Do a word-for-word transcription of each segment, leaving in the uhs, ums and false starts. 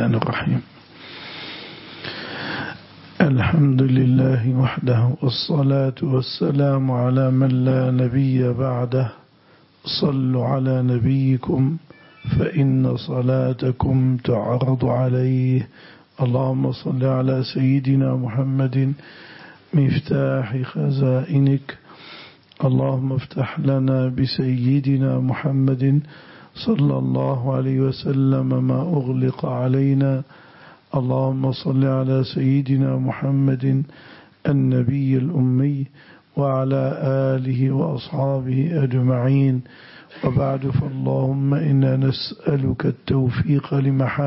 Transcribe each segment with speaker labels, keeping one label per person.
Speaker 1: الرحمن الرحيم. الحمد لله وحده، والصلاة والسلام على من لا نبي بعده. صلوا على نبيكم فإن صلاتكم تعرض عليه. اللهم صل على سيدنا محمد مفتاح خزائنك. اللهم افتح لنا بسيدنا محمد صلى الله عليه وسلم ما أغلق علينا. اللهم صل على سيدنا محمد النبي الأمي وعلى آله وأصحابه أجمعين، وبعد، فاللهم إنا نسألك التوفيق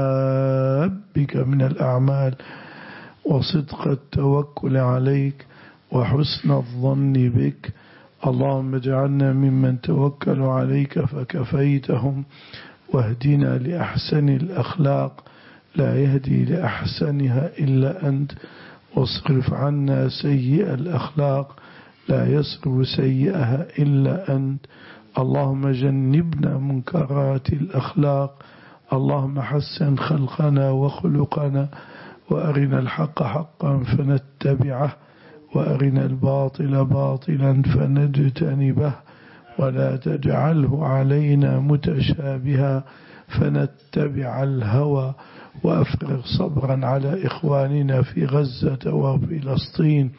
Speaker 1: لمحابك من الأعمال، وصدق التوكل عليك، وحسن الظن بك. اللهم اجعلنا ممن توكلوا عليك فكفيتهم، واهدنا لأحسن الأخلاق لا يهدي لأحسنها إلا أنت، واصرف عنا سيئ الأخلاق لا يصرف سيئها إلا أنت. اللهم جنبنا منكرات الأخلاق. اللهم حسن خلقنا وخلقنا، وأرنا الحق حقا فنتبعه، وأرنا الباطل باطلا فنجتنبه، ولا تجعله علينا متشابها فنتبع الهوى. وأفرغ صبرا على إخواننا في غزة وفلسطين.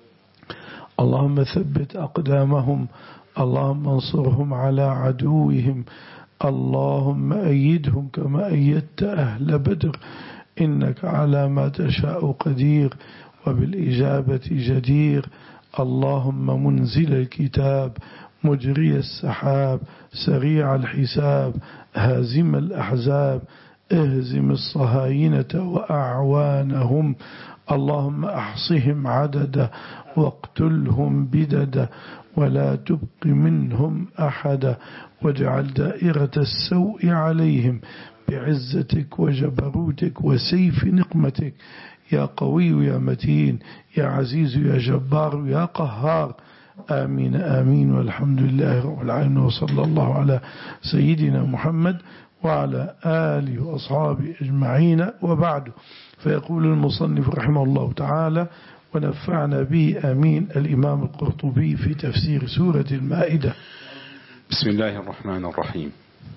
Speaker 1: اللهم ثبت أقدامهم. اللهم انصرهم على عدوهم. اللهم أيدهم كما أيدت أهل بدر، إنك على ما تشاء قدير وبالإجابة جدير. اللهم منزل الكتاب، مجري السحاب، سريع الحساب، هازم الأحزاب، اهزم الصهاينة وأعوانهم. اللهم أحصهم عددا، واقتلهم بددا، ولا تبق منهم أحدا، واجعل دائرة السوء عليهم بعزتك وجبروتك وسيف نقمتك، يا قوي يا متين، يا عزيز يا جبار يا قهار. آمين آمين، والحمد لله رب العالمين، وصلى الله على سيدنا محمد وعلى آله وأصحابه أجمعين. وبعد، فيقول المصنف رحمه الله تعالى: ونفعنا به آمين. الإمام القرطبي في تفسير سورة المائدة.
Speaker 2: بسم الله الرحمن الرحيم.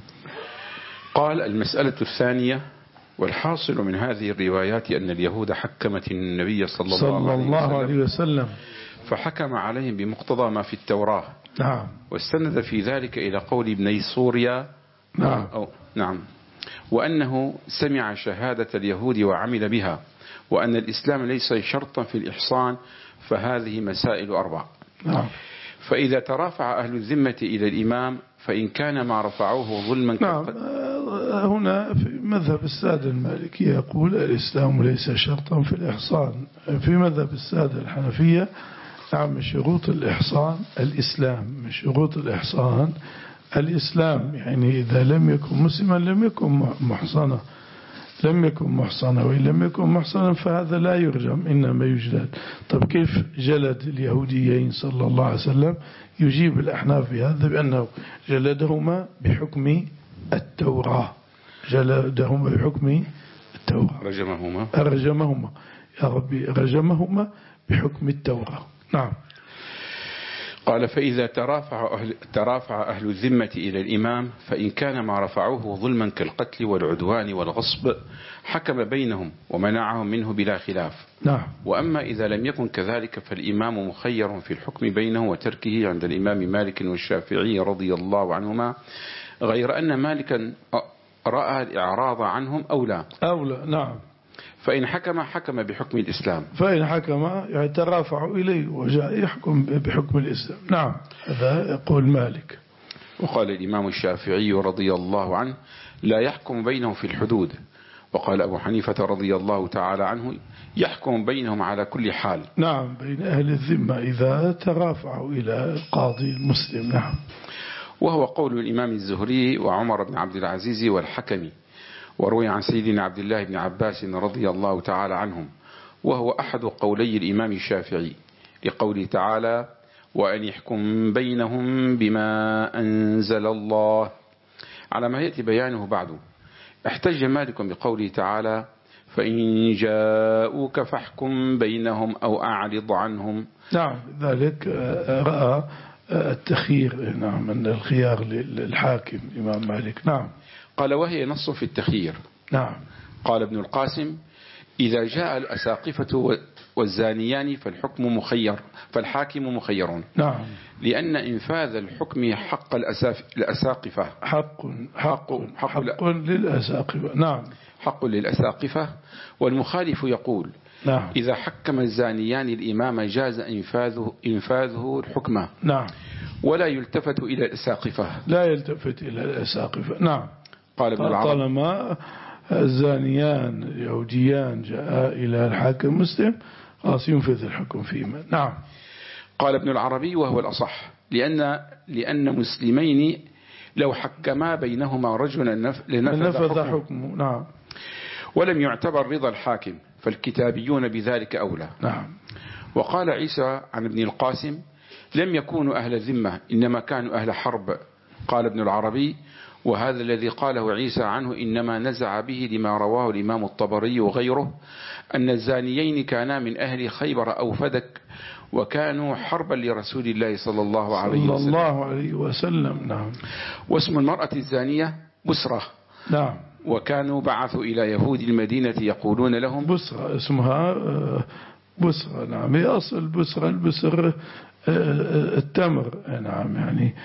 Speaker 2: قال: المسألة الثانية: والحاصل من هذه الروايات أن اليهود حكمت النبي صلى الله,
Speaker 1: صلى الله عليه وسلم،
Speaker 2: فحكم عليهم بمقتضى ما في التوراة.
Speaker 1: نعم.
Speaker 2: واستند في ذلك إلى قول ابني سوريا.
Speaker 1: نعم.
Speaker 2: أو نعم. وأنه سمع شهادة اليهود وعمل بها، وأن الإسلام ليس شرطا في الإحصان، فهذه مسائل أربع.
Speaker 1: نعم.
Speaker 2: فإذا ترافع أهل الذمة إلى الإمام فإن كان ما رفعوه ظلما.
Speaker 1: نعم. هنا في مذهب السادة المالكية يقول الإسلام ليس شرطا في الإحصان. في مذهب السادة الحنفية نعم، من شروط الإحصان الإسلام، من شروط الإحصان الإسلام، يعني إذا لم يكن مسلما لم يكن محصنا، لم يكن محصنا، وإن لم يكن محصنا فهذا لا يرجم، إنما يجلد. طب كيف جلد اليهوديين صلى الله عليه وسلم؟ يجيب الأحناف بهذا بأنه جلدهما بحكم التوراة، جلدهما بحكم التوراة،
Speaker 2: رجمهما
Speaker 1: رجمهما يا ربي رجمهما بحكم التوراة. نعم.
Speaker 2: قال: فإذا ترافع أهل, ترافع أهل الذمة إلى الإمام فإن كان ما رفعوه ظلما كالقتل والعدوان والغصب حكم بينهم ومنعهم منه بلا خلاف.
Speaker 1: نعم.
Speaker 2: وأما إذا لم يكن كذلك فالإمام مخير في الحكم بينه وتركه عند الإمام مالك والشافعي رضي الله عنهما، غير أن مالكا رأى الإعراض عنهم أولى
Speaker 1: أولى. نعم.
Speaker 2: فإن حكم حكم بحكم الإسلام،
Speaker 1: فإن حكم يعني ترافعوا إليه وجاء يحكم بحكم الإسلام. نعم، هذا يقول مالك.
Speaker 2: وقال الإمام الشافعي رضي الله عنه: لا يحكم بينهم في الحدود. وقال أبو حنيفة رضي الله تعالى عنه: يحكم بينهم على كل حال.
Speaker 1: نعم، بين أهل الذمة إذا ترافعوا إلى القاضي المسلم. نعم.
Speaker 2: وهو قول الإمام الزهري وعمر بن عبد العزيز والحكمي، وروي عن سيدنا عبد الله بن عباس رضي الله تعالى عنهم، وهو أحد قولي الإمام الشافعي لقوله تعالى: وأن يحكم بينهم بما أنزل الله، على ما يأتي بيانه بعده. احتج مالك بقوله تعالى فإن جاءوك فاحكم بينهم أو أعرض عنهم.
Speaker 1: نعم، ذلك رأى التخيير، نعم، أن الخيار للحاكم إمام مالك. نعم.
Speaker 2: قال وهي نص في التخيير.
Speaker 1: نعم.
Speaker 2: قال ابن القاسم إذا جاء الأساقفة والزانيان فالحكم مخير فالحاكم مخير.
Speaker 1: نعم.
Speaker 2: لأن إنفاذ الحكم حق الأساقفة
Speaker 1: حق حق حق, حق للأساقفة. نعم.
Speaker 2: حق للأساقفة. والمخالف يقول
Speaker 1: نعم.
Speaker 2: إذا حكم الزانيان الإمام جاز إنفاذه, إنفاذه الحكمة.
Speaker 1: نعم.
Speaker 2: ولا يلتفت إلى الأساقفة.
Speaker 1: لا يلتفت إلى الأساقفة. نعم.
Speaker 2: قال ابن العربي
Speaker 1: طالما الزانيان اليهوديان جاء إلى الحاكم مسلم خلاص ينفذ الحكم فيما. نعم.
Speaker 2: قال ابن العربي وهو الأصح لأن لأن مسلمين لو حكما بينهما رجلا لنفذ حكمه. حكمه.
Speaker 1: نعم.
Speaker 2: ولم يعتبر رضا الحاكم فالكتابيون بذلك أولى.
Speaker 1: نعم.
Speaker 2: وقال عيسى عن ابن القاسم لم يكونوا أهل الذمة إنما كانوا أهل حرب. قال ابن العربي وهذا الذي قاله عيسى عنه إنما نزع به لما رواه الإمام الطبري وغيره أن الزانيين كانا من أهل خيبر أو فدك وكانوا حربا لرسول الله صلى الله عليه وسلم,
Speaker 1: صلى الله عليه وسلم. نعم.
Speaker 2: واسم المرأة الزانية بسرة.
Speaker 1: نعم.
Speaker 2: وكانوا بعثوا إلى يهود المدينة يقولون لهم
Speaker 1: بسرة اسمها بسرة. نعم. هي أصل بسرة البسر التمر. نعم. يعني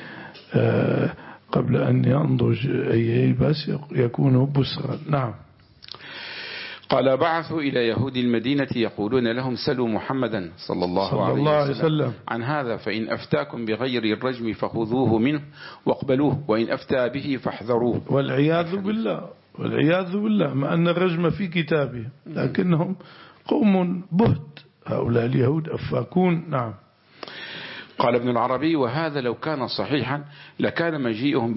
Speaker 1: قبل أن ينضج أي يلبس يكون بسرا. نعم.
Speaker 2: قال بعثوا إلى يهود المدينة يقولون لهم سلوا محمدا صلى الله, صلى الله عليه وسلم, وسلم عن هذا فإن أفتاكم بغير الرجم فخذوه منه واقبلوه وإن أفتى به فاحذروه.
Speaker 1: والعياذ بالله والعياذ بالله مع أن الرجم في كتابه لكنهم قوم بهت هؤلاء اليهود أفاكون. نعم.
Speaker 2: قال ابن العربي وهذا لو كان صحيحا لكان مجيئهم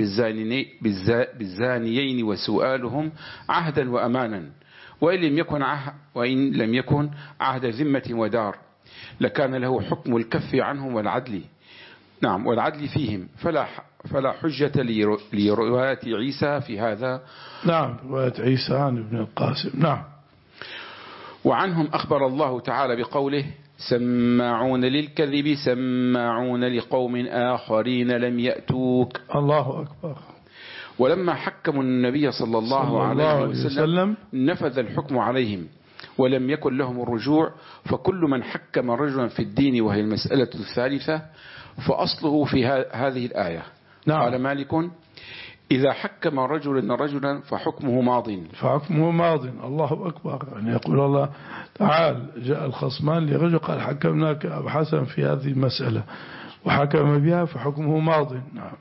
Speaker 2: بالزانيين وسؤالهم عهدا وأمانا وإن لم يكن عهد, وإن لم يكن عهد ذمة ودار لكان له حكم الكف عنهم والعدل. نعم. والعدل فيهم فلا فلا حجة لرواية عيسى في هذا.
Speaker 1: نعم. رواية عيسى عن ابن القاسم. نعم.
Speaker 2: وعنهم أخبر الله تعالى بقوله سماعون للكذب سماعون لقوم آخرين لم يأتوك.
Speaker 1: الله أكبر.
Speaker 2: ولما حكموا النبي صلى الله, صلى الله عليه وسلم نفذ الحكم عليهم ولم يكن لهم الرجوع فكل من حكم رجلا في الدين وهي المسألة الثالثة فأصله في هذه الآية.
Speaker 1: نعم.
Speaker 2: قال مالك إذا حكم رجل رجلا فحكمه ماض.
Speaker 1: فحكمه ماض. الله أكبر. يعني يقول الله تعالى جاء الخصمان لرجل قال حكمناك أبو حسن في هذه المسألة وحكم بها فحكمه ماض. نعم.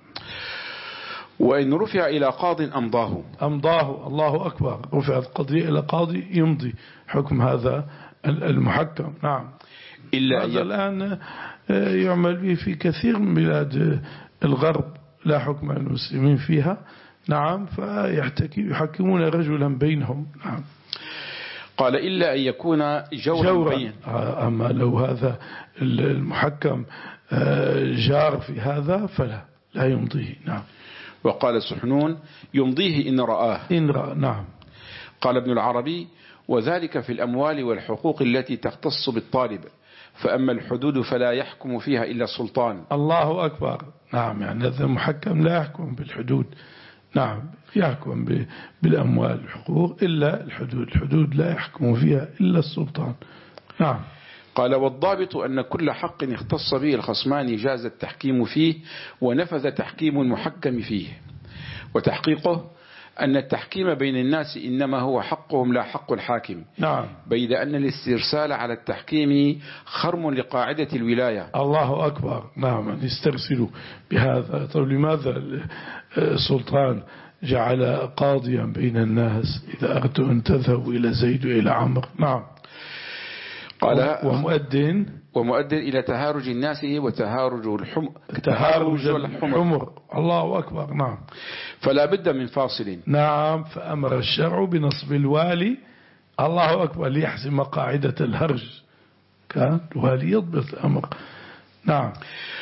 Speaker 2: وإن رفع إلى قاض أمضاه.
Speaker 1: أمضاه. الله أكبر. رفع القضية إلى قاضي يمضي حكم هذا المحكم. نعم.
Speaker 2: إلا
Speaker 1: هذا الآن يعمل به في كثير من بلاد الغرب لا حكم المسلمين فيها. نعم. فيحكمون رجلا بينهم. نعم.
Speaker 2: قال إلا أن يكون جورا, جورا. بين.
Speaker 1: أما لو هذا المحكم جار في هذا فلا لا يمضيه. نعم.
Speaker 2: وقال سحنون يمضيه إن رآه.
Speaker 1: إن رأى. نعم.
Speaker 2: قال ابن العربي وذلك في الأموال والحقوق التي تختص بالطالب فأما الحدود فلا يحكم فيها إلا السلطان.
Speaker 1: الله أكبر. نعم. يعني هذا المحكم لا يحكم بالحدود. نعم. يحكم بالأموال والحقوق إلا الحدود. الحدود لا يحكم فيها إلا السلطان. نعم.
Speaker 2: قال والضابط أن كل حق اختص به الخصمان جاز التحكيم فيه ونفذ تحكيم المحكم فيه. وتحقيقه أن التحكيم بين الناس إنما هو حقهم لا حق الحاكم.
Speaker 1: نعم. بيد
Speaker 2: أن الاسترسال على التحكيم خرم لقاعدة الولاية.
Speaker 1: الله أكبر. نعم. أن يسترسلوا بهذا. طب لماذا السلطان جعل قاضيا بين الناس إذا أردت أن تذهبوا إلى زيد وإلى عمرو؟ نعم.
Speaker 2: قال
Speaker 1: ومؤذن
Speaker 2: ومؤذن إلى تهارج الناس وتهارج الحمر.
Speaker 1: تهارج الحمر. الله أكبر. نعم.
Speaker 2: فلا بد من فاصل.
Speaker 1: نعم. فأمر الشرع بنصب الوالي. الله أكبر. ليحسم قاعدة الهرج كان الوالي يضبط الأمر. نعم.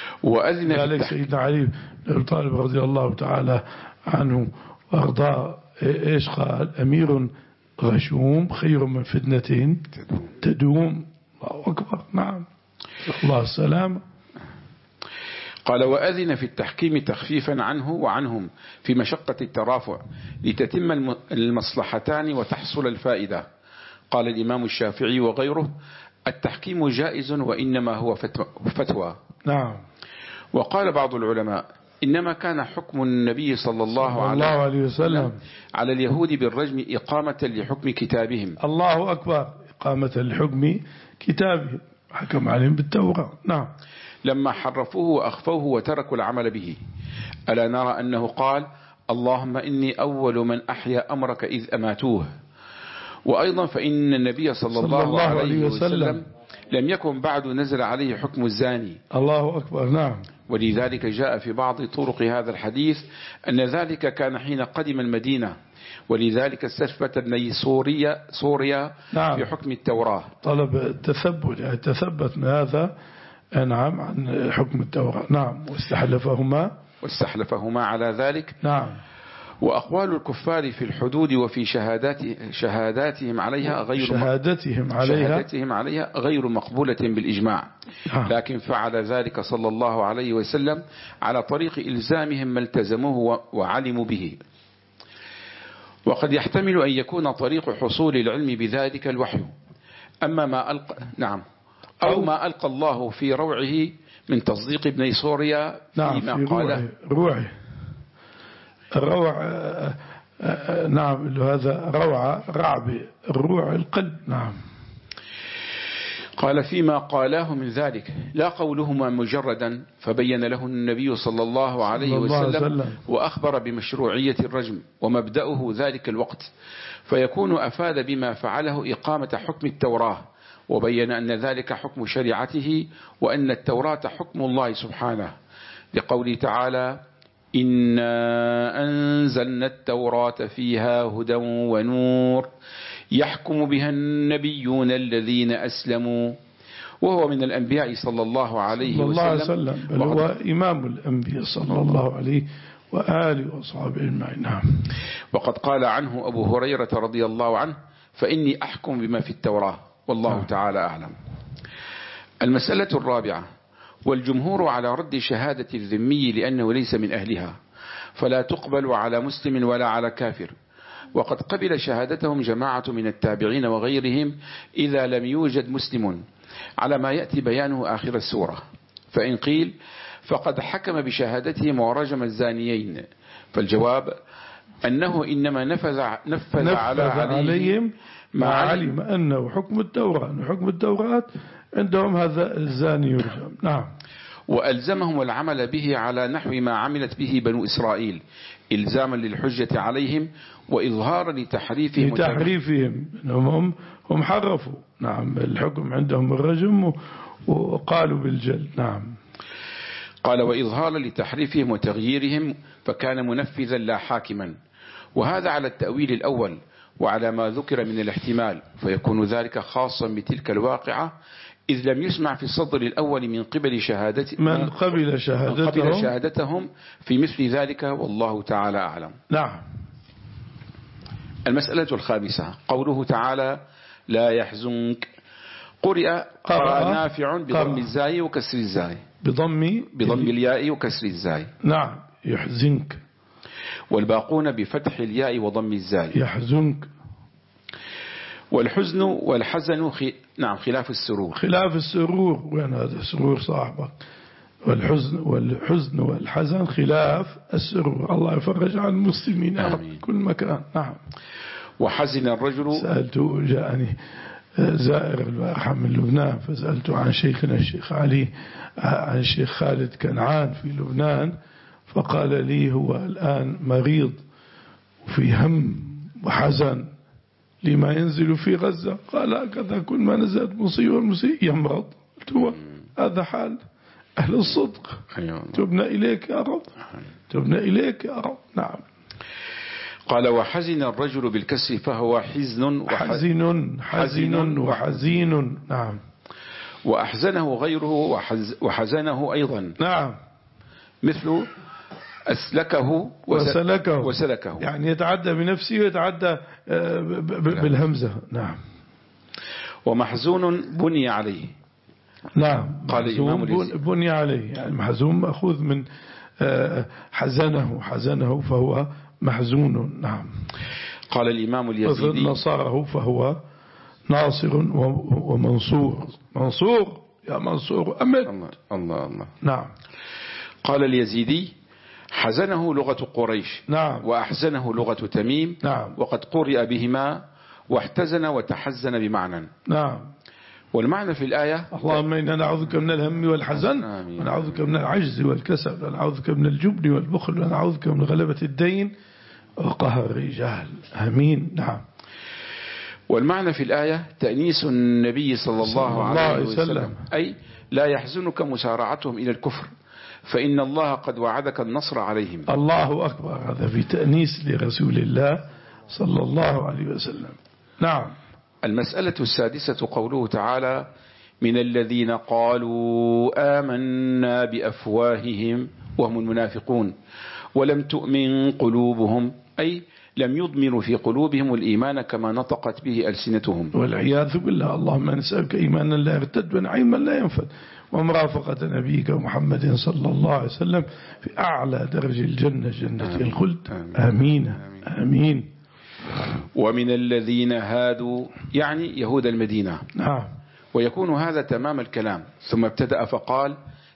Speaker 2: وأذن
Speaker 1: ذلك سيدنا علي بن أبي طالب رضي الله تعالى عنه وأرضاه إيش قال؟ أمير غشوم خير من فتنة تدوم. الله أكبر. نعم. الله السلام.
Speaker 2: قال وأذن في التحكيم تخفيفا عنه وعنهم في مشقة الترافع لتتم المصلحتان وتحصل الفائدة. قال الإمام الشافعي وغيره التحكيم جائز وإنما هو فتوى.
Speaker 1: نعم.
Speaker 2: وقال بعض العلماء إنما كان حكم النبي صلى الله عليه وسلم على اليهود بالرجم إقامة لحكم كتابهم.
Speaker 1: الله أكبر. إقامة لحكم كتابهم، حكم عليهم بالتوراة. نعم.
Speaker 2: لما حرفوه وأخفوه وتركوا العمل به. ألا نرى أنه قال اللهم إني أول من أحيا أمرك إذ أماتوه. وأيضا فإن النبي صلى, صلى الله, الله عليه وسلم, وسلم لم يكن بعد نزل عليه حكم الزاني.
Speaker 1: الله أكبر. نعم.
Speaker 2: ولذلك جاء في بعض طرق هذا الحديث أن ذلك كان حين قدم المدينة، ولذلك استثبت ابني سوريا, سوريا نعم. في حكم التوراة.
Speaker 1: طلب التثبت، يعني تثبت من هذا نعم عن حكم التوراة. نعم. واستحلفهما
Speaker 2: واستحلفهما على ذلك.
Speaker 1: نعم.
Speaker 2: وأقوال الكفار في الحدود وفي شهادات شهاداتهم عليها غير
Speaker 1: شهادتهم عليها
Speaker 2: شهادتهم عليها غير مقبولة بالإجماع. لكن فعل ذلك صلى الله عليه وسلم على طريق إلزامهم ما التزموه وعلموا به. وقد يحتمل أن يكون طريق حصول العلم بذلك الوحي. أما ما ألقى نعم أو ما ألقى الله في روعه من تصديق ابن سوريا
Speaker 1: نعم
Speaker 2: فيما
Speaker 1: في
Speaker 2: قاله.
Speaker 1: روعه الروع. نعم. هذا روع رعب الروع القلب. نعم.
Speaker 2: قال فيما قالاه من ذلك لا قولهما مجردا، فبين له النبي صلى الله عليه وسلم وأخبر بمشروعية الرجم ومبدأه ذلك الوقت، فيكون أفاد بما فعله إقامة حكم التوراة، وبين أن ذلك حكم شريعته وأن التوراة حكم الله سبحانه، لقوله تعالى إنا أنزلنا التوراة فيها هدى ونور يحكم بها النبيون الذين أسلموا، وهو من الأنبياء صلى الله عليه وسلم،
Speaker 1: بل هو إمام الأنبياء صلى الله عليه وآله وصحبه أجمعين. نعم.
Speaker 2: وقد قال عنه أبو هريرة رضي الله عنه فإني أحكم بما في التوراة والله نعم. تعالى أعلم. المسألة الرابعة والجمهور على رد شهادة الذمي لأنه ليس من أهلها، فلا تقبل على مسلم ولا على كافر. وقد قبل شهادتهم جماعة من التابعين وغيرهم إذا لم يوجد مسلم، على ما يأتي بيانه آخر السورة. فإن قيل فقد حكم بشهادتهم ورجم الزانيين، فالجواب أنه إنما نفذ, نفذ, نفذ على عليهم
Speaker 1: ما علم أنه حكم التوراة، أنه حكم التوراة عندهم هذا الزاني يرجم. نعم.
Speaker 2: وألزمهم العمل به على نحو ما عملت به بنو إسرائيل إلزاما للحجة عليهم وإظهارا لتحريفهم
Speaker 1: لتحريفهم هم هم حرفوا. نعم. الحكم عندهم الرجم وقالوا بالجلد. نعم.
Speaker 2: قال وإظهارا لتحريفهم وتغييرهم، فكان منفذا لا حاكما، وهذا على التأويل الأول وعلى ما ذكر من الاحتمال، فيكون ذلك خاصا بتلك الواقعة إذ لم يسمع في الصدر الأول من قبل شهادتهم
Speaker 1: من قبل شهادتهم,
Speaker 2: من قبل شهادتهم في مثل ذلك، والله تعالى أعلم.
Speaker 1: نعم.
Speaker 2: المسألة الخامسة قوله تعالى لا يحزنك، قرئ قرأ نافع بضم الزاي وكسر الزاي
Speaker 1: بضم
Speaker 2: بضم الياء وكسر الزاي.
Speaker 1: نعم. يحزنك.
Speaker 2: والباقون بفتح الياء وضم الزاي.
Speaker 1: يحزنك.
Speaker 2: والحزن والحزن خي... نعم خلاف السرور.
Speaker 1: خلاف السرور. وين هذا سرور صاحبك؟ والحزن والحزن والحزن خلاف السرور. الله يفرج عن المسلمين في كل مكان. نعم.
Speaker 2: وحزن الرجل.
Speaker 1: سألته جاءني زائر البارحة من لبنان، فسألته عن شيخنا الشيخ علي عن الشيخ خالد كنعان في لبنان، فقال لي هو الآن مريض وفي هم وحزن لما ينزل في غزة. قال هكذا كل ما نزلت مصيبة المصيبة يمرض. قلت هو هذا حال أهل الصدق. تبنا إليك يا رب، تبنا إليك يا رب. نعم.
Speaker 2: قال وحزن الرجل بالكسر فهو حزن
Speaker 1: حزن حزن وحزين. نعم.
Speaker 2: وأحزنه غيره وحز وحزنه أيضا.
Speaker 1: نعم.
Speaker 2: مثل أسلكه
Speaker 1: وسلكه,
Speaker 2: وسلكه
Speaker 1: يعني يتعدى بنفسه ويتعدى بالهمزة. نعم.
Speaker 2: ومحزون بني عليه.
Speaker 1: نعم.
Speaker 2: قال الإمام
Speaker 1: بني عليه، يعني محزون مأخوذ من حزنه، حزنه فهو محزون. نعم.
Speaker 2: قال الإمام اليزيدي
Speaker 1: نصره فهو ناصر ومنصور. منصور يا منصور أمد.
Speaker 2: الله الله الله.
Speaker 1: نعم.
Speaker 2: قال اليزيدي حزنه لغة قريش.
Speaker 1: نعم.
Speaker 2: وأحزنه لغة تميم.
Speaker 1: نعم.
Speaker 2: وقد قرئ بهما واحتزن وتحزن بمعنى.
Speaker 1: نعم.
Speaker 2: والمعنى في الآية
Speaker 1: اللهم إنا نعوذك من الهم والحزن، ونعوذك من العجز والكسل، ونعوذك من الجبن والبخل، ونعوذك من غلبة الدين وقهر الرجال. آمين. نعم.
Speaker 2: والمعنى في الآية تأنيس النبي صلى الله عليه وسلم، أي لا يحزنك مسارعتهم إلى الكفر، فإن الله قد وعدك النصر عليهم.
Speaker 1: الله أكبر. هذا في تأنيس لرسول الله صلى الله عليه وسلم. نعم.
Speaker 2: المسألة السادسة قوله تعالى من الذين قالوا آمنا بأفواههم وهم المنافقون ولم تؤمن قلوبهم، أي لم يضمروا في قلوبهم الإيمان كما نطقت به ألسنتهم.
Speaker 1: والعياذ بالله. اللهم نسألك إيمانا لا يرتد ونعيما لا ينفد، ومرافقة نبيك محمد صلى الله عليه وسلم في أعلى درج الجنة، جنة آمين. الخلد. آمين. آمين. آمين. آمين.
Speaker 2: ومن الذين هادوا يعني يهود المدينة.
Speaker 1: نعم.
Speaker 2: ويكون هذا تمام الكلام، ثم ابتدأ فقال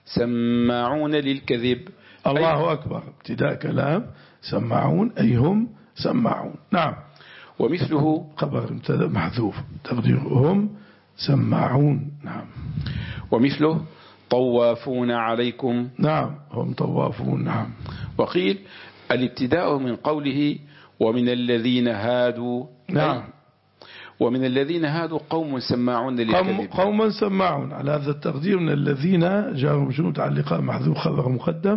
Speaker 2: سماعون للكذب.
Speaker 1: الله أكبر. ابتداء كلام سماعون أي هم سماعون. نعم.
Speaker 2: ومثله
Speaker 1: خبر ابتدأ محذوف تقديرهم سماعون. نعم.
Speaker 2: ومثله طوافون عليكم.
Speaker 1: نعم. هم طوافون. نعم.
Speaker 2: وقيل الابتداء من قوله ومن الذين هادوا.
Speaker 1: نعم.
Speaker 2: ومن الذين هادوا قوم سماعون للكذب.
Speaker 1: قوم سماعون على هذا التقدير. من الذين جاءوا مجرور متعلقة محذوف خبر مقدم،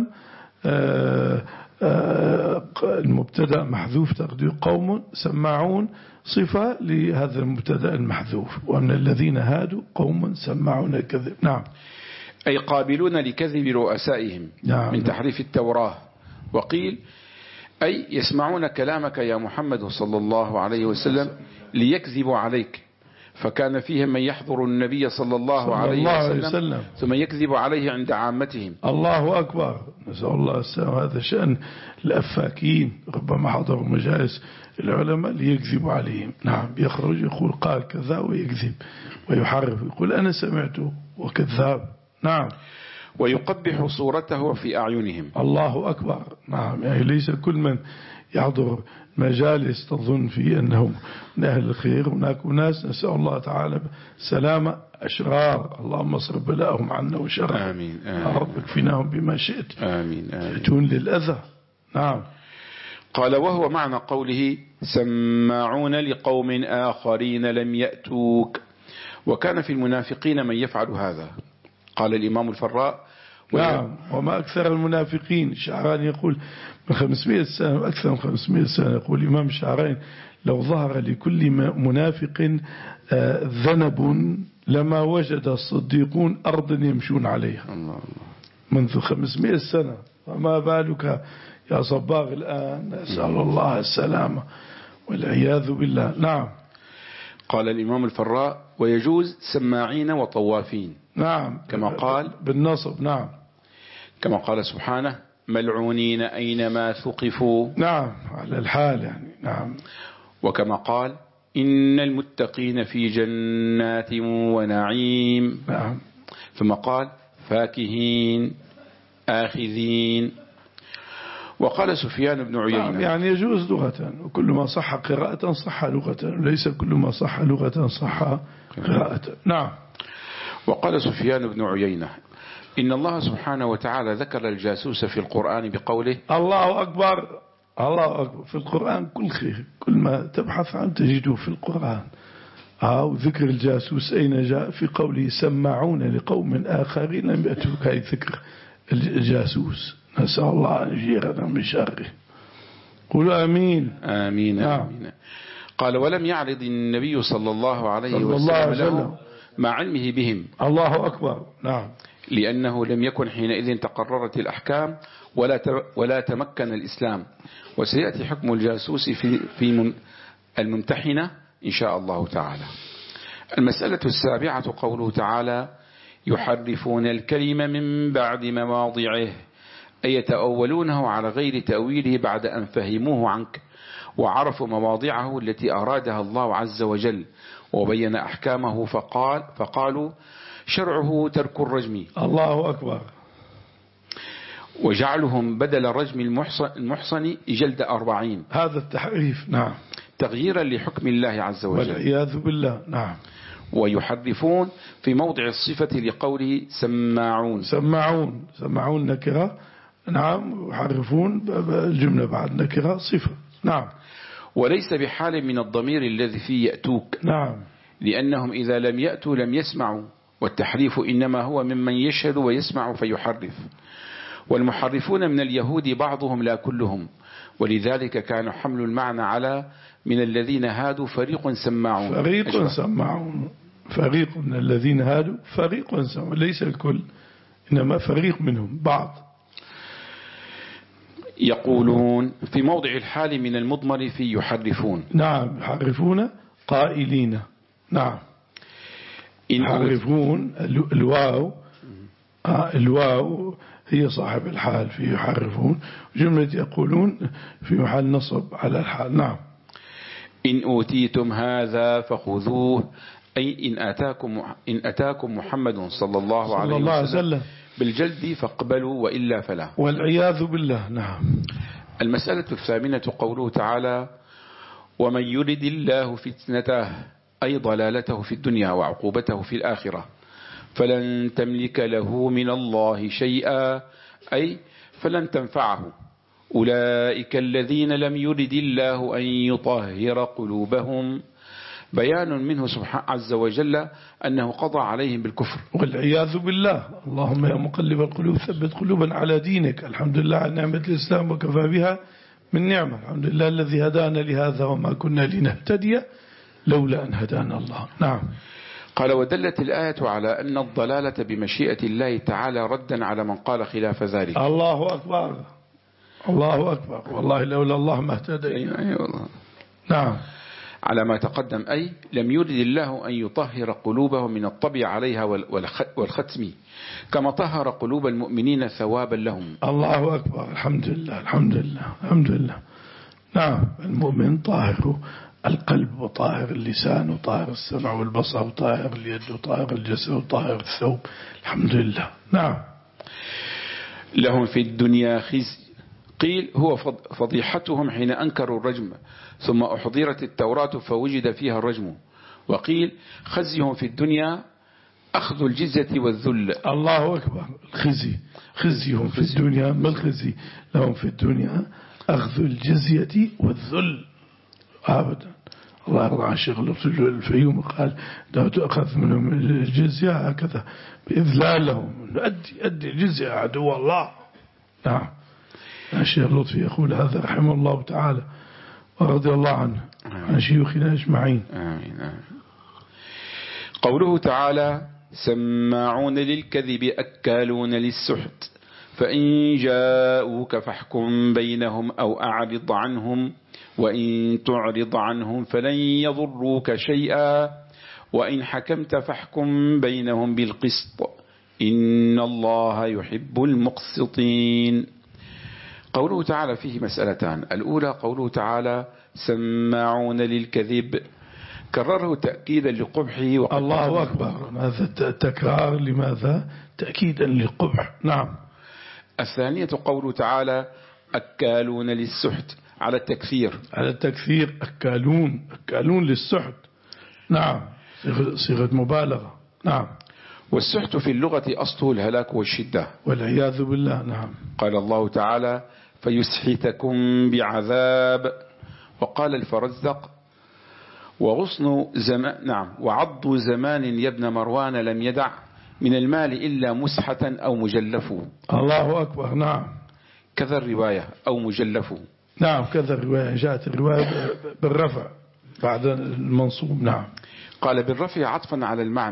Speaker 1: آآ آآ المبتدا محذوف تقدير قوم سماعون صفة لهذا المبتدا المحذوف. ومن الذين هادوا قوم سماعون للكذب. نعم.
Speaker 2: أي قابلون لكذب رؤسائهم.
Speaker 1: نعم.
Speaker 2: من تحريف التوراة. وقيل أي يسمعون كلامك يا محمد صلى الله عليه وسلم ليكذبوا عليك، فكان فيهم من يحضر النبي صلى الله صلى عليه الله وسلم, وسلم ثم يكذب عليه عند عامتهم.
Speaker 1: الله أكبر. نسأل الله السلامة. هذا شأن الأفاكين، ربما حضروا مجالس العلماء ليكذبوا عليهم. نعم. يخرج يقول قال كذا ويكذب ويحرف، يقول أنا سمعته وكذاب. نعم.
Speaker 2: ويقبح صورته في أعينهم.
Speaker 1: الله أكبر. نعم. يعني ليس كل من يحضر مجالس تظن فيه أنهم من أهل الخير. هناك ناس نسأل الله تعالى سلامة أشرار، اللهم اصرف بلاءهم عنا وشرهم.
Speaker 2: آمين.
Speaker 1: آمين. يا رب اكفناهم بما شئت.
Speaker 2: آمين.
Speaker 1: يأتون للأذى. نعم.
Speaker 2: قال وهو معنى قوله سماعون لقوم آخرين لم يأتوك، وكان في المنافقين من يفعل هذا. قال الإمام الفراء
Speaker 1: نعم. وما أكثر المنافقين. شعران يقول من خمسمائة سنة وأكثر من خمسمائة سنة، يقول الإمام شعران لو ظهر لكل منافق ذنب لما وجد الصديقون أرضا يمشون عليها.
Speaker 2: الله.
Speaker 1: منذ خمسمائة سنة، وما بالك يا صباغ الآن. نسأل الله السلامة والعياذ بالله. نعم.
Speaker 2: قال الإمام الفراء ويجوز سماعين وطوافين.
Speaker 1: نعم.
Speaker 2: كما قال
Speaker 1: بالنصب. نعم.
Speaker 2: كما قال سبحانه ملعونين أينما ثقفوا.
Speaker 1: نعم. على الحال يعني. نعم.
Speaker 2: وكما قال إن المتقين في جنات ونعيم.
Speaker 1: نعم.
Speaker 2: ثم قال فاكهين آخذين. وقال سفيان بن عيينة
Speaker 1: نعم. يعني يجوز لغة، وكل ما صح قراءة صح لغة، وليس كل ما صح لغة صح قراءة. نعم.
Speaker 2: وقال سفيان بن عيينة إن الله سبحانه وتعالى ذكر الجاسوس في القرآن بقوله
Speaker 1: الله أكبر. الله أكبر. في القرآن كل خير، كل ما تبحث عنه تجده في القرآن. أو ذكر الجاسوس أين جاء؟ في قوله سماعون لقوم آخرين لم يأتوك. هاي ذكر الجاسوس. نسأل الله أن يجيرنا من شره. قولوا آمين.
Speaker 2: آمين.
Speaker 1: نعم.
Speaker 2: آمين. قال ولم يعرض النبي صلى الله عليه
Speaker 1: صلى
Speaker 2: وسلم
Speaker 1: الله
Speaker 2: له مع علمه بهم.
Speaker 1: الله أكبر. نعم.
Speaker 2: لأنه لم يكن حينئذ تقررت الأحكام ولا ولا تمكن الإسلام. وسيأتي حكم الجاسوس في في الممتحنة إن شاء الله تعالى. المسألة السابعة قوله تعالى: يحرفون الكلمة من بعد مواضعه، أي يتأولونه على غير تأويله بعد أن فهموه عنك وعرفوا مواضعه التي أرادها الله عز وجل وبين أحكامه، فقال فقالوا شرعه ترك الرجم.
Speaker 1: الله أكبر.
Speaker 2: وجعلهم بدل رجم المحصن, المحصن جلد أربعين.
Speaker 1: هذا التحريف. نعم.
Speaker 2: تغييرا لحكم الله عز وجل
Speaker 1: والعياذ بالله. نعم.
Speaker 2: ويحرفون في موضع الصفة لقوله سماعون.
Speaker 1: سماعون سماعون نكرة. نعم. يحرفون الجملة بعد نكرة صفة. نعم.
Speaker 2: وليس بحال من الضمير الذي فيه يأتوك.
Speaker 1: نعم.
Speaker 2: لأنهم إذا لم يأتوا لم يسمعوا، والتحريف إنما هو ممن يشهد ويسمع فيحرف. والمحرفون من اليهود بعضهم لا كلهم، ولذلك كان حمل المعنى على من الذين هادوا فريق سماعون.
Speaker 1: فريق أشبه. سماعون فريق من الذين هادوا فريق سماعون، ليس الكل إنما فريق منهم بعض.
Speaker 2: يقولون في موضع الحال من المضمر في يحرفون.
Speaker 1: نعم. يحرفون قائلين. نعم. يحرفون الواو. آه الواو هي صاحب الحال في يحرفون، جملة يقولون في محل نصب على الحال. نعم.
Speaker 2: إن أوتيتم هذا فخذوه، أي إن أتاكم, إن أتاكم محمد صلى الله عليه
Speaker 1: صلى الله عليه
Speaker 2: وسلم,
Speaker 1: وسلم
Speaker 2: بالجلد فاقبلوا وإلا فلا.
Speaker 1: والعياذ بالله. نعم.
Speaker 2: المسألة الثامنة قوله تعالى: ومن يرد الله فتنته، أي ضلالته في الدنيا وعقوبته في الآخرة، فلن تملك له من الله شيئا، أي فلن تنفعه. أولئك الذين لم يرد الله أن يطهر قلوبهم، بيان منه سبحانه عز وجل أنه قضى عليهم بالكفر.
Speaker 1: والعياذ بالله. اللهم يا مقلب القلوب ثبت قلوبا على دينك. الحمد لله على نعمة الإسلام وكفى بها من نعمة. الحمد لله الذي هدانا لهذا وما كنا لنهتدي لولا أن هدانا الله. نعم.
Speaker 2: قال: ودلت الآية على أن الضلالة بمشيئة الله تعالى ردا على من قال خلاف ذلك.
Speaker 1: الله أكبر. الله أكبر. والله لولا الله ما اهتدينا.
Speaker 2: أي والله.
Speaker 1: نعم.
Speaker 2: على ما تقدم، أي لم يرد الله أن يطهر قلوبهم من الطبع عليها والختم، كما طهر قلوب المؤمنين ثوابا لهم.
Speaker 1: الله أكبر. الحمد لله الحمد لله الحمد لله. نعم. المؤمن طاهر القلب وطاهر اللسان وطاهر السمع والبصر وطاهر اليد وطاهر الجسد وطاهر الثوب. الحمد لله. نعم.
Speaker 2: لهم في الدنيا خزي، قيل هو فضيحتهم حين أنكروا الرجم ثم أحضرت التوراة فوجد فيها الرجم، وقيل خزيهم في الدنيا أخذ الجزية والذل.
Speaker 1: الله أكبر. الخزي خزيهم في الدنيا. ما الخزي لهم في الدنيا؟ أخذ الجزية والذل. أبدا. الله يرضى عن الشيخ الفيوم قال لا تؤخذ منهم الجزية هكذا بإذلالهم، أدي أدي الجزية عدو الله. نعم. الشيخ لطفي يقول هذا رحمه الله تعالى ورضي الله عنه عن شيوخنا أجمعين.
Speaker 2: آمين. قوله تعالى: سماعون للكذب أكالون للسحت، فإن جاءوك فاحكم بينهم أو أعرض عنهم، وإن تعرض عنهم فلن يضروك شيئا، وإن حكمت فاحكم بينهم بالقسط، إن الله يحب المقسطين. قوله تعالى فيه مسألتان: الأولى قوله تعالى سماعون للكذب، كرره تأكيدا لقبحه.
Speaker 1: الله أكبر. ماذا التكرار؟ لماذا؟ تأكيدا لقبح. نعم.
Speaker 2: الثانية قوله تعالى أكالون للسحت، على التكثير.
Speaker 1: على التكثير. أكالون أكالون للسحت. نعم. صيغة مبالغة. نعم.
Speaker 2: والسحت في اللغة أصله الهلاك والشدة
Speaker 1: والعياذ بالله. نعم.
Speaker 2: قال الله تعالى فيسحتكم بعذاب. وقال الفرزدق وغصن زمان نعم وعض زمان يا ابن مروان لم يدع من المال إلا مسحة أو مجلفه.
Speaker 1: الله أكبر. نعم.
Speaker 2: كذا الرواية أو مجلفه.
Speaker 1: نعم. كذا الرواية. جاءت الرواية بالرفع بعد المنصوب. نعم.
Speaker 2: قال بالرفع عطفا على المعنى،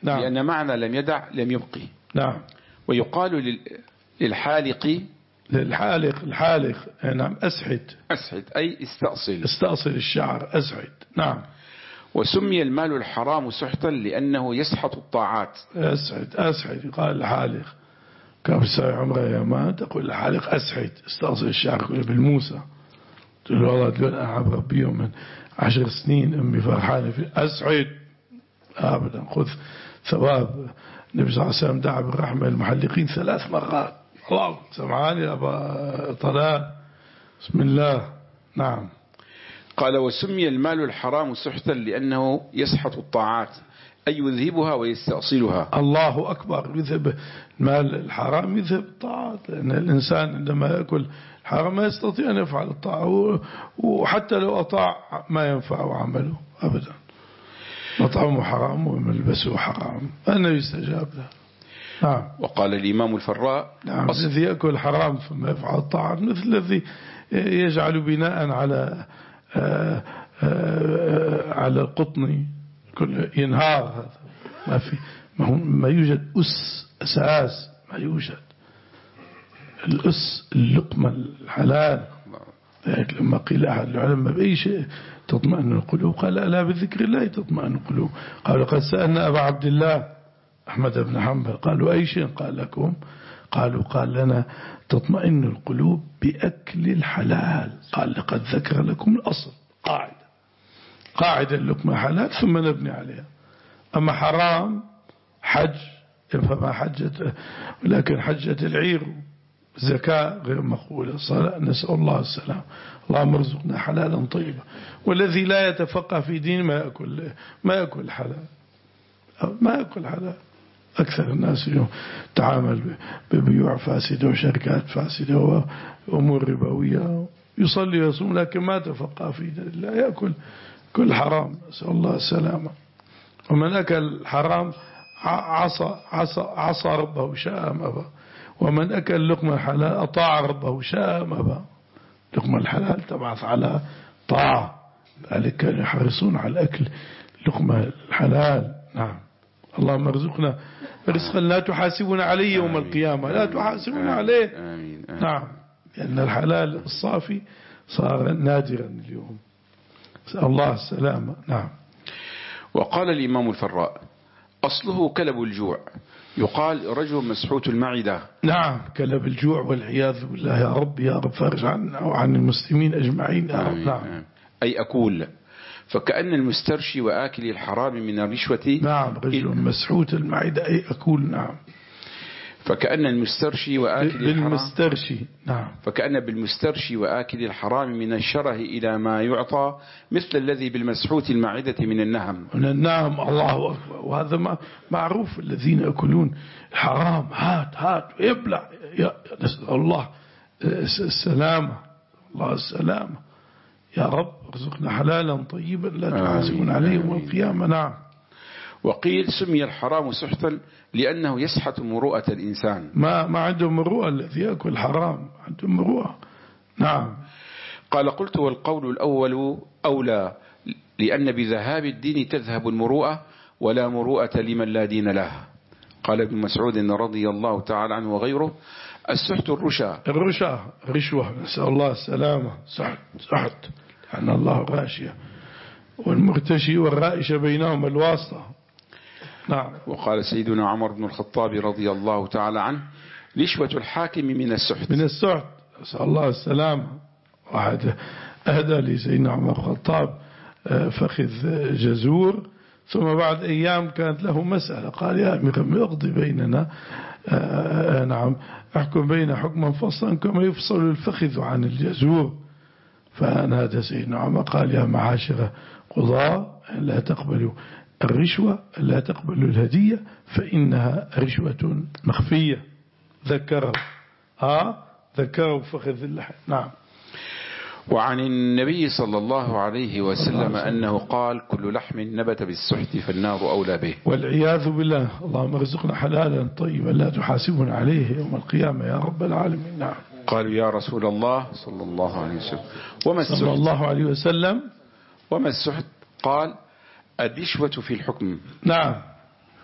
Speaker 1: نعم.
Speaker 2: لأن معنى لم يدع لم يبقي.
Speaker 1: نعم.
Speaker 2: ويقال للحالق
Speaker 1: للحالق الحالق نعم أسحد
Speaker 2: أسحد أي استأصل
Speaker 1: استأصل الشعر أسحد. نعم.
Speaker 2: وسمي المال الحرام سحتا لأنه يسحت الطاعات.
Speaker 1: أسحد أسحد يقال الحالق كان ساوي عمره يا ما تقول الحالق أسحد استأصل الشعر كله بالموسى تقول والله تقول أنا عم ربيهم من عشر سنين أمي فرحانة في أسعد أبدا خذ ثواب. النبي صلى الله عليه وسلم دعا بالرحمة المحلقين ثلاث مرات. الله سمعاني يا أبا طلال بسم الله. نعم.
Speaker 2: قال وسمي المال الحرام سحتا لأنه يسحت الطاعات أي يذهبها ويستأصلها.
Speaker 1: الله أكبر. يذهب المال الحرام يذهب الطاعات لأن الإنسان عندما يأكل الحرام ما يستطيع أن يفعل الطاعة وحتى لو أطاع ما ينفع عمله أبدا. مطعمه حرام وملبسه حرام أنه يستجاب له. نعم.
Speaker 2: وقال الإمام الفراء
Speaker 1: نعم الذي يأكل حرام ثم يفعل الطاعة مثل الذي يجعل بناء على آآ آآ على القطن كل ينهار. هذا ما في ما, ما يوجد أس أساس ما يوجد الأس اللقمة الحلال. لما قيل أحد العلماء بأي شيء تطمئن القلوب قال لا بذكر الله تطمئن القلوب. قالوا قد سألنا أبا عبد الله أحمد بن حنبل قالوا أي شيء قال لكم قالوا قال لنا تطمئن القلوب بأكل الحلال. قال لقد ذكر لكم الأصل قاعدة قاعدة اللقمة حلال ثم نبني عليها. أما حرام حج فما حجت ولكن حجت العير زكاة غير مقبولة صلاة نسأل الله السلام. اللهم ارزقنا حلالا طيبا. والذي لا يتفقه في دين ما يأكل ما يأكل حلال ما يأكل حلال. أكثر الناس اليوم تعامل ببيوع فاسدة وشركات فاسدة وأمور ربوية يصلي ويصوم لكن ما تفقه في دين الله يأكل كل حرام نسأل الله السلامة. ومن أكل حرام عصى عصى عصى ربه شاء أم أبى. ومن أكل لقمة الحلال أطاع ربه شاء أم أبى. لقمة الحلال تبعث على طاعة ذلك كانوا يحرصون على الأكل لقمة الحلال. نعم. اللهم ارزقنا رزقا لا تحاسبنا عليه يوم القيامة لا تحاسبنا عليه.
Speaker 2: آمين. آمين.
Speaker 1: نعم. لأن الحلال الصافي صار نادرا اليوم نسأل الله السلامة. نعم.
Speaker 2: وقال الإمام الفراء أصله كلب الجوع يقال رجل مسحوت المعدة.
Speaker 1: نعم كلب الجوع والعياذ بالله يا رب يا رب فارج عنا وعن المسلمين أجمعين يا رب. نعم.
Speaker 2: أي أكول فكأن المسترشي وآكل الحرام من الرشوة.
Speaker 1: نعم رجل مسحوت المعدة أي أكول. نعم.
Speaker 2: فكأن المسترشي وآكل الحرام
Speaker 1: بالمسترشي. نعم.
Speaker 2: فكأن بالمسترشي وآكل الحرام من الشره إلى ما يعطى مثل الذي بالمسحوت المعدة من النهم.
Speaker 1: من النهم الله أكبر. وهذا معروف الذين يأكلون الحرام هات هات يبلع نسأل الله السلامة الله السلامة يا رب ارزقنا حلالا طيبا لا تحاسبنا عليه يوم القيامة. نعم.
Speaker 2: وقيل سمي الحرام سحتا لأنه يسحت مروءة الإنسان.
Speaker 1: ما ما عنده مروءة الذي يأكل حرام عنده مروءة. نعم.
Speaker 2: قال قلت والقول الأول أولى لأن بذهاب الدين تذهب المروءة ولا مروءة لمن لا دين له. قال ابن مسعود رضي الله تعالى عنه وغيره السحت الرشا
Speaker 1: الرشا رشوة نسأل الله السلامة. سحت سحت لأن الله غاشية والمرتشي والرائشة بينهم الواسطة. نعم.
Speaker 2: وقال سيدنا عمر بن الخطاب رضي الله تعالى عنه رشوة الحاكم من السحت
Speaker 1: من السحت نسأل الله السلامة. واحد أهدى لسيدنا عمر بن الخطاب فخذ جزور ثم بعد أيام كانت له مسألة قال يا أمير اقضي بيننا نعم أحكم بين حكما فصلا كما يفصل الفخذ عن الجزور. فنادى سيدنا عمر قال يا معاشر قضاء لا تقبلوا الرشوة لا تقبلوا الهدية فإنها رشوة مخفية. ذكره ها ذكره فخذ اللحم. نعم.
Speaker 2: وعن النبي صلى الله عليه وسلم أنه قال كل لحم نبت بالسحت فالنار أولى به.
Speaker 1: والعياذ بالله. اللهم ارزقنا حلالا طيبا لا تحاسبنا عليه يوم القيامة يا رب العالمين. نعم.
Speaker 2: قالوا يا رسول الله صلى الله عليه وسلم وما السحت
Speaker 1: صلى الله عليه وسلم
Speaker 2: وما السحت قال الرشوة في الحكم.
Speaker 1: نعم.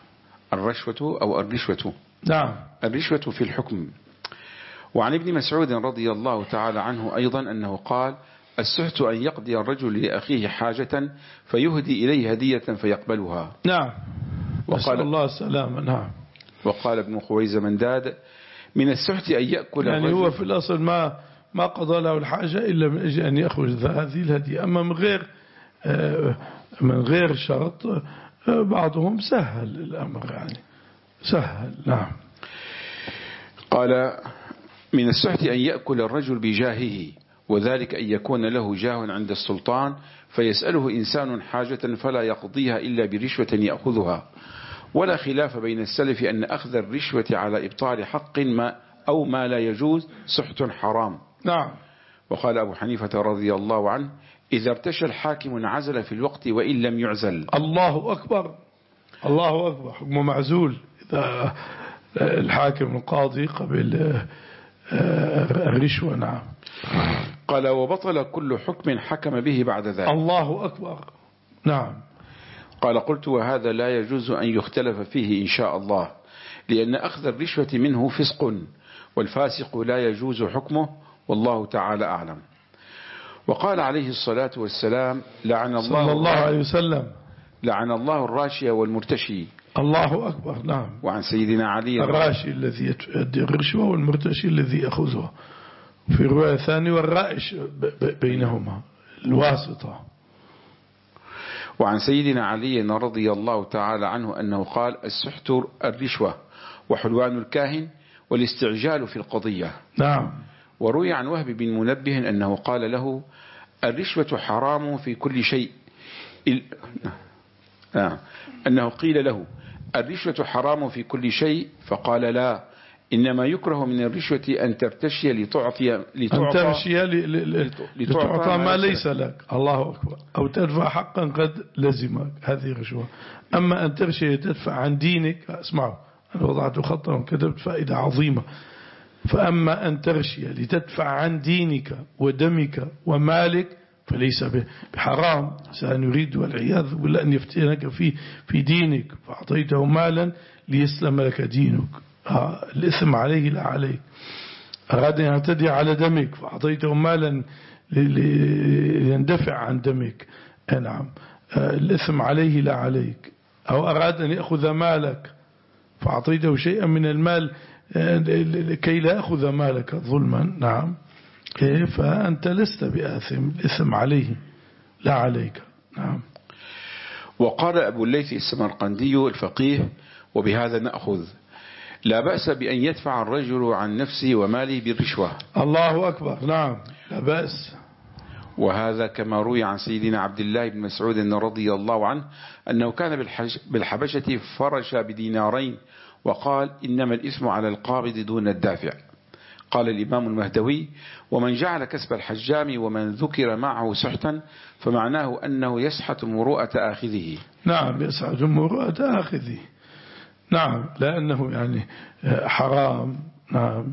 Speaker 2: الرشوة أو الرشوة.
Speaker 1: نعم.
Speaker 2: الرشوة في الحكم. وعن ابن مسعود رضي الله تعالى عنه أيضا أنه قال: السحت أن يقضي الرجل لأخيه حاجة فيهدي إليه هدية فيقبلها.
Speaker 1: نعم.
Speaker 2: وقال
Speaker 1: الله السلامة. نعم.
Speaker 2: وقال ابن خويز منداد: من السحت أن يأكل
Speaker 1: يعني
Speaker 2: الرجل.
Speaker 1: هو في الأصل ما ما قضى له الحاجة إلا من أجل أن يأخذ هذه الهدية، أما من غير من غير شرط بعضهم سهل الأمر، يعني سهل. نعم.
Speaker 2: قال: من السحت أن يأكل الرجل بجاهه، وذلك أن يكون له جاه عند السلطان فيسأله إنسان حاجة فلا يقضيها إلا برشوة يأخذها. ولا خلاف بين السلف أن أخذ الرشوة على إبطال حق ما أو ما لا يجوز سحت حرام.
Speaker 1: نعم.
Speaker 2: وقال أبو حنيفة رضي الله عنه: إذا ارتشى الحاكم عزل في الوقت وإن لم يعزل.
Speaker 1: الله أكبر. الله أكبر. حكم معزول إذا الحاكم القاضي قبل الرشوة. نعم.
Speaker 2: قال: وبطل كل حكم حكم به بعد ذلك.
Speaker 1: الله أكبر. نعم.
Speaker 2: قال: قلت: وهذا لا يجوز أن يختلف فيه إن شاء الله، لأن أخذ الرشوة منه فسق، والفاسق لا يجوز حكمه، والله تعالى أعلم. وقال عليه الصلاة والسلام: لعن الله
Speaker 1: صلى الله عليه وسلم
Speaker 2: لعن الله الراشي والمرتشي.
Speaker 1: الله أكبر. نعم.
Speaker 2: وعن سيدنا علي:
Speaker 1: الراشي الذي يؤدي الرشوة والمرتشي الذي يأخذها. في رواية ثانية: والرائش بينهما، الواسطة.
Speaker 2: وعن سيدنا علي رضي الله تعالى عنه أنه قال: السحت الرشوة وحلوان الكاهن والاستعجال في القضية.
Speaker 1: نعم.
Speaker 2: وروي عن وهب بن منبه أنه قال له: الرشوة حرام في كل شيء. آه. أنه قيل له: الرشوة حرام في كل شيء، فقال: لا، إنما يكره من الرشوة أن ترتشي لتعطي لتعطى,
Speaker 1: أن ترشي لتعطى ما ليس لك. الله أكبر. أو تدفع حقا قد لزمك، هذه رشوة. أما أن ترشي تدفع عن دينك، اسمعوا أنا وضعت خطا وكتبت فائدة عظيمة. فأما أن ترشي لتدفع عن دينك ودمك ومالك فليس بحرام. سنريد والعياذ بالله أن يفتنك في في دينك فأعطيته مالا ليسلم لك دينك، آه الإثم عليه لا عليك. أراد أن يعتدي على دمك فأعطيته مالا ليندفع عن دمك، نعم، آه الإثم عليه لا عليك. أو أراد أن يأخذ مالك فأعطيته شيئا من المال كي لا أخذ مالك ظلما، نعم، فأنت لست بآثم، الإثم عليه لا عليك. نعم.
Speaker 2: وقال أبو الليث السمرقندي الفقيه: وبهذا نأخذ لا بأس بأن يدفع الرجل عن نفسه وماله بالرشوة.
Speaker 1: الله أكبر. نعم، لا بأس.
Speaker 2: وهذا كما روي عن سيدنا عبد الله بن مسعود رضي الله عنه أنه كان بالحبشة فرش بدينارين وقال: إنما الإثم على القابض دون الدافع. قال الإمام المهدوي: ومن جعل كسب الحجام ومن ذكر معه سحتا فمعناه أنه يسحت مروءة آخذه.
Speaker 1: نعم، يسحت مروءة آخذه. نعم، لأنه يعني حرام. نعم.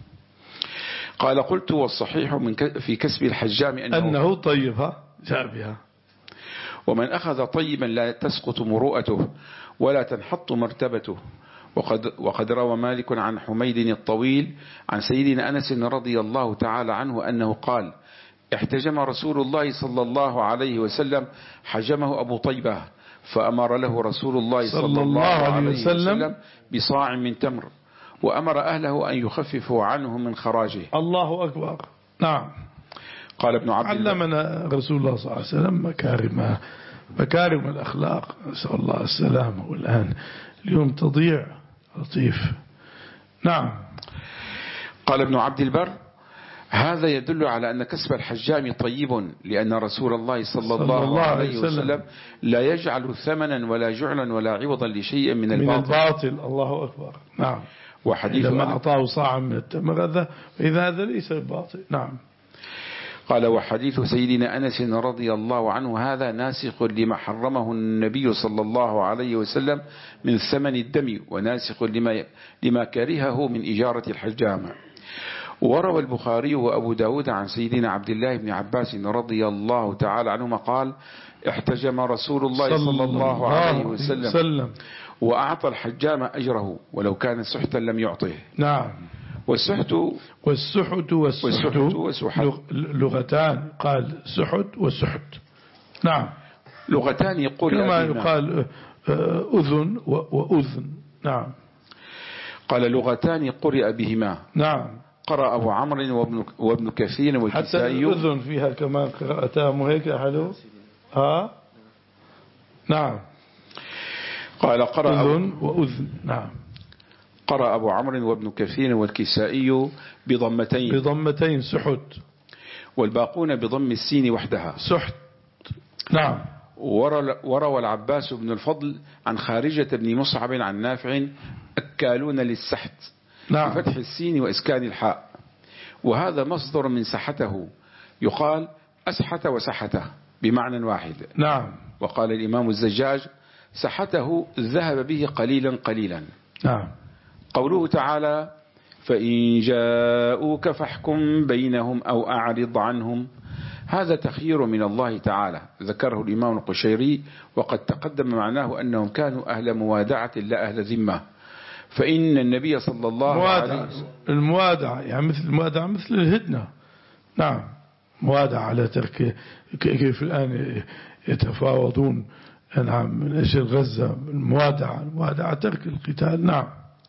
Speaker 2: قال: قلت: والصحيح من في كسب الحجام أنه,
Speaker 1: أنه طيبها جاء بها.
Speaker 2: ومن أخذ طيبا لا تسقط مروءته ولا تنحط مرتبته. وقد, وقد روى مالك عن حميد الطويل عن سيدنا أنس رضي الله تعالى عنه أنه قال: احتجم رسول الله صلى الله عليه وسلم حجمه أبو طيبة، فأمر له رسول الله صلى الله عليه وسلم بصاع من تمر، وأمر أهله أن يخففوا عنه من خراجه.
Speaker 1: الله أكبر. نعم.
Speaker 2: قال ابن عبد الله:
Speaker 1: علمنا رسول الله صلى الله عليه وسلم مكارم مكارم الأخلاق، نسأل الله السلامة. والآن اليوم تضيع لطيف. نعم.
Speaker 2: قال ابن عبد البر: هذا يدل على أن كسب الحجام طيب، لأن رسول الله صلى, صلى الله, الله عليه وسلم, وسلم لا يجعل ثمنا ولا جعلا ولا عوضا لشيء من الباطل,
Speaker 1: من الباطل. الله أكبر. نعم.
Speaker 2: وحديث
Speaker 1: لما أعطاه صاعا من التمر هذا، إذا هذا ليس باطل. نعم.
Speaker 2: قال: وحديث سيدنا أنس رضي الله عنه هذا ناسخ لما حرمه النبي صلى الله عليه وسلم من ثمن الدم، وناسخ لما, لما كرهه من إجارة الحجام. وروى البخاري وأبو داود عن سيدنا عبد الله بن عباس رضي الله تعالى عنهما قال احتجم رسول الله صلى الله عليه وسلم, وسلم وأعطى الحجام أجره ولو كان سحتا لم يعطه.
Speaker 1: نعم.
Speaker 2: والسحت
Speaker 1: والسحت والسحت لغتان، قال سحت وسحت. نعم.
Speaker 2: لغتان يقول
Speaker 1: كما يقال أذن وأذن. نعم.
Speaker 2: قال لغتان قرئ بهما.
Speaker 1: نعم.
Speaker 2: قرأ أبو عمرو وابن, وابن كثير والكسائي.
Speaker 1: حتى الأذن فيها كمان قراءتان وهيك حلو. ها. نعم.
Speaker 2: قال قرأ
Speaker 1: أذن وأذن. نعم.
Speaker 2: قرأ أبو عمرو وابن كثير والكسائي بضمتين
Speaker 1: بضمتين سحت،
Speaker 2: والباقون بضم السين وحدها سحت.
Speaker 1: نعم.
Speaker 2: وروى العباس بن الفضل عن خارجة بن مصعب عن نافع أكالون للسحت. نعم. بفتح السين وإسكان الحاء، وهذا مصدر من سحته، يقال أسحت وسحته بمعنى واحد.
Speaker 1: نعم.
Speaker 2: وقال الإمام الزجاج سحته ذهب به قليلا قليلا.
Speaker 1: نعم.
Speaker 2: قوله تعالى فإن جاءوك فاحكم بينهم أو أعرض عنهم، هذا تخيير من الله تعالى ذكره الإمام القشيري، وقد تقدم معناه أنهم كانوا أهل موادعة لا أهل ذمة، فإن النبي صلى الله عليه وسلم
Speaker 1: الموادعة يعني مثل الموادعة مثل الهدنة. نعم. موادعة على ترك، كيف الآن يتفاوضون نعم من أجل غزة، الموادعة الموادعة ترك القتال. نعم.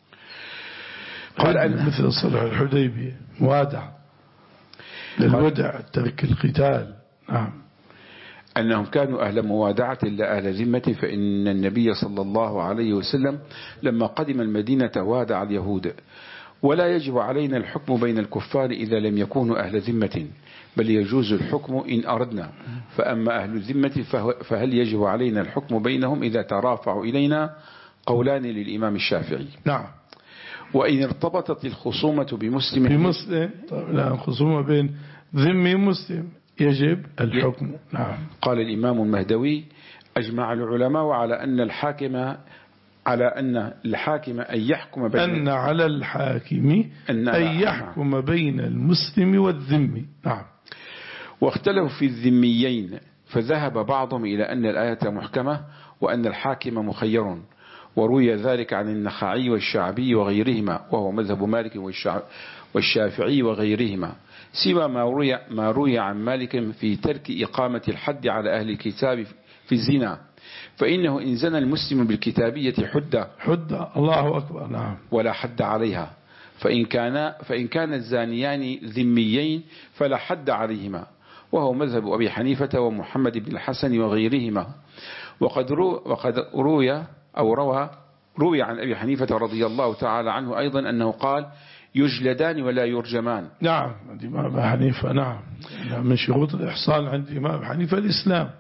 Speaker 1: قال مثل صلح الحديبية موادعة للودع ترك القتال. نعم.
Speaker 2: أنهم كانوا أهل موادعة لا أهل ذمة، فإن النبي صلى الله عليه وسلم لما قدم المدينة وادع اليهود. ولا يجب علينا الحكم بين الكفار إذا لم يكونوا أهل ذمة، بل يجوز الحكم إن أردنا. فأما أهل الذمة فهل يجب علينا الحكم بينهم إذا ترافعوا إلينا؟ قولان للإمام الشافعي.
Speaker 1: نعم.
Speaker 2: وإن ارتبطت الخصومة بمسلم
Speaker 1: بمسلم، طيب لا خصومة بين ذمي مسلم يجب الحكم. نعم.
Speaker 2: قال الإمام المهدوي أجمع العلماء على أن الحاكم على أن الحاكم أن يحكم بين
Speaker 1: أن على الحاكم أن, أن يحكم بين المسلم والذمي. نعم.
Speaker 2: واختلفوا في الذميين، فذهب بعضهم إلى أن الآية محكمة وأن الحاكم مخير، وروي ذلك عن النخعي والشعبي وغيرهما، وهو مذهب مالك والشافعي وغيرهما، سوى ما روي, ما روي عن مالك في ترك إقامة الحد على أهل الكتاب في الزنا، فإنه إن زنى المسلم بالكتابية حد
Speaker 1: حد الله أكبر. نعم.
Speaker 2: ولا حد عليها، فإن كان فإن كان الزانيان ذميين فلا حد عليهما، وهو مذهب أبي حنيفة ومحمد بن الحسن وغيرهما. وقد رو وقد روي أو روى روي عن أبي حنيفة رضي الله تعالى عنه أيضا أنه قال يجلدان ولا يرجمان.
Speaker 1: نعم. عند إمام أبي حنيفة. نعم. من شروط الإحصان عند إمام أبي حنيفة الإسلام.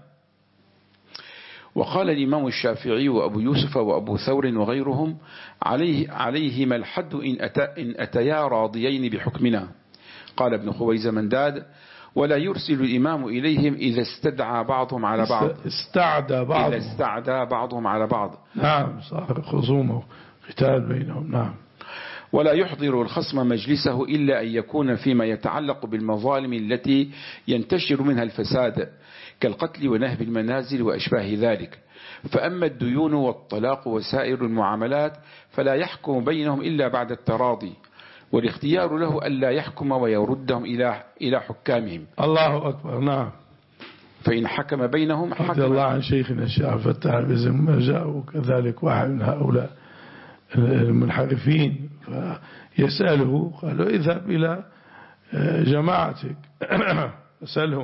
Speaker 2: وقال الإمام الشافعي وأبو يوسف وأبو ثور وغيرهم عليه عليهما الحد إن, أتى إن أتيا راضيين بحكمنا. قال ابن خويزمنداد ولا يرسل الإمام إليهم إذا استدعى بعضهم على بعض
Speaker 1: استعدى بعض
Speaker 2: إذا استعدى بعضهم على بعض.
Speaker 1: نعم. صار خصومه قتال بينهم. نعم.
Speaker 2: ولا يحضر الخصم مجلسه إلا أن يكون فيما يتعلق بالمظالم التي ينتشر منها الفساد كالقتل ونهب المنازل وأشباه ذلك. فأما الديون والطلاق وسائر المعاملات فلا يحكم بينهم إلا بعد التراضي، والاختيار له ألا يحكم ويردهم إلى إلى حكامهم.
Speaker 1: الله أكبر. نعم.
Speaker 2: فإن حكم بينهم حكم.
Speaker 1: رضي الله عن شيخنا الشيخ فتح بزم ما جاء كذلك واحد من هؤلاء المنحرفين فيسأله قالوا اذهب إلى جماعتك اسألهم.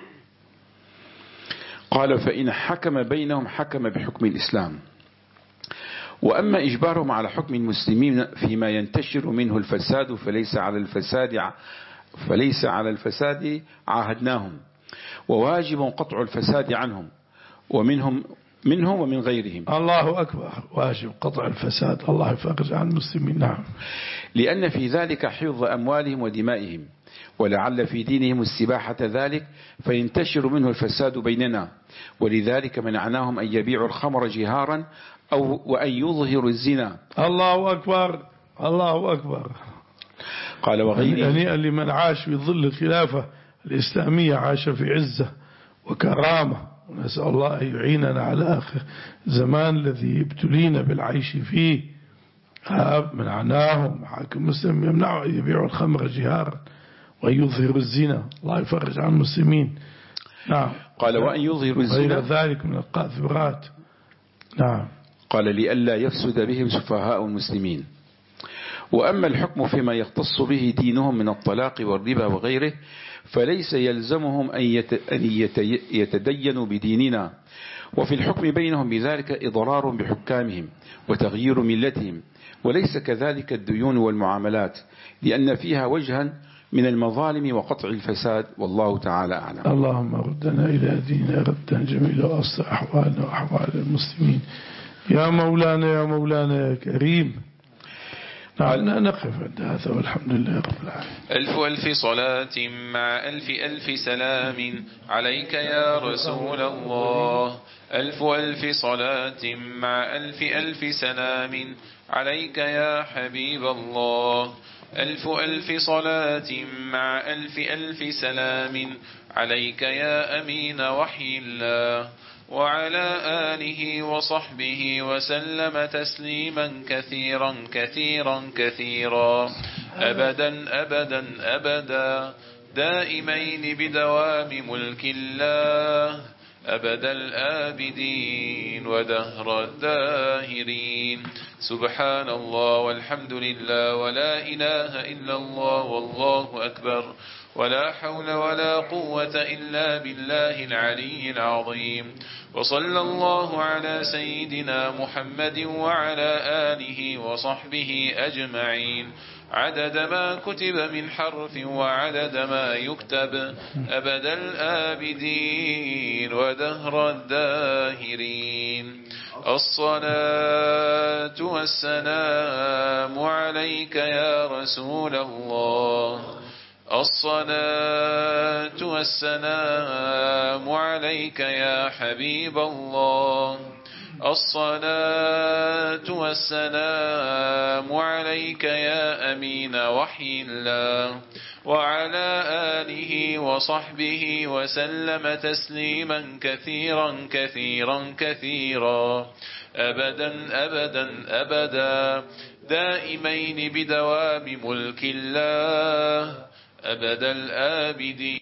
Speaker 2: قال فإن حكم بينهم حكم بحكم الإسلام. وأما إجبارهم على حكم المسلمين فيما ينتشر منه الفساد فليس على الفساد فليس على الفساد عاهدناهم، وواجب قطع الفساد عنهم ومنهم منهم ومن غيرهم.
Speaker 1: الله أكبر. واجب قطع الفساد. الله يفرج عن المسلمين. نعم.
Speaker 2: لأن في ذلك حفظ أموالهم ودمائهم، ولعل في دينهم استباحة ذلك فينتشر منه الفساد بيننا، ولذلك منعناهم أن يبيعوا الخمر جهارا أو وأن يظهروا الزنا.
Speaker 1: الله أكبر. الله أكبر.
Speaker 2: قال وغيره
Speaker 1: هنيئا لمن عاش في ظل الخلافة الإسلامية، عاش في عزة وكرامة، ونسأل الله أن يعيننا على آخر زمان الذي ابتلينا بالعيش فيه. منعناهم حاكم مسلم يمنعوا أن يبيعوا الخمر جهارا وأن يظهروا الزنا، الله يفرج عن المسلمين. نعم.
Speaker 2: قال وأن يظهروا الزنا
Speaker 1: غير ذلك من القاذورات. نعم.
Speaker 2: قال لئلا يفسد بهم سفهاء المسلمين. وأما الحكم فيما يختص به دينهم من الطلاق والربا وغيره فليس يلزمهم أن يتدينوا بديننا، وفي الحكم بينهم بذلك إضرار بحكامهم وتغيير ملتهم، وليس كذلك الديون والمعاملات لأن فيها وجها من المظالم وقطع الفساد، والله تعالى أعلم.
Speaker 1: اللهم ردنا إلى ديننا ردا جميلا وأصلح أحوالنا وأحوال المسلمين يا مولانا يا مولانا يا كريم. نعم نقف عند هذا والحمد لله رب العالمين.
Speaker 3: ألف ألف صلاة مع ألف ألف سلام عليك يا رسول الله. ألف ألف صلاة مع ألف ألف سلام عليك يا حبيب الله. ألف ألف صلاة مع ألف ألف سلام عليك يا أمين وحي الله، وعلى آله وصحبه وسلم تسليما كثيرا كثيرا كثيرا أبدا أبدا أبدا دائمين بدوام ملك الله أبد الآبدين ودهر الداهرين. سبحان الله والحمد لله ولا إله إلا الله والله أكبر ولا حول ولا قوة إلا بالله العلي العظيم. وصلى الله على سيدنا محمد وعلى آله وصحبه أجمعين عدد ما كتب من حرف وعدد ما يكتب أبد الآبدين ودهر الداهرين. الصلاة والسلام عليك يا رسول الله. الصلاة والسلام عليك يا حبيب الله. الصلاة والسلام عليك يا أمين وحي الله، وعلى آله وصحبه وسلم تسليما كثيرا كثيرا كثيرا أبدا أبدا أبدا دائمين بدوام ملك الله أبد الآبدين.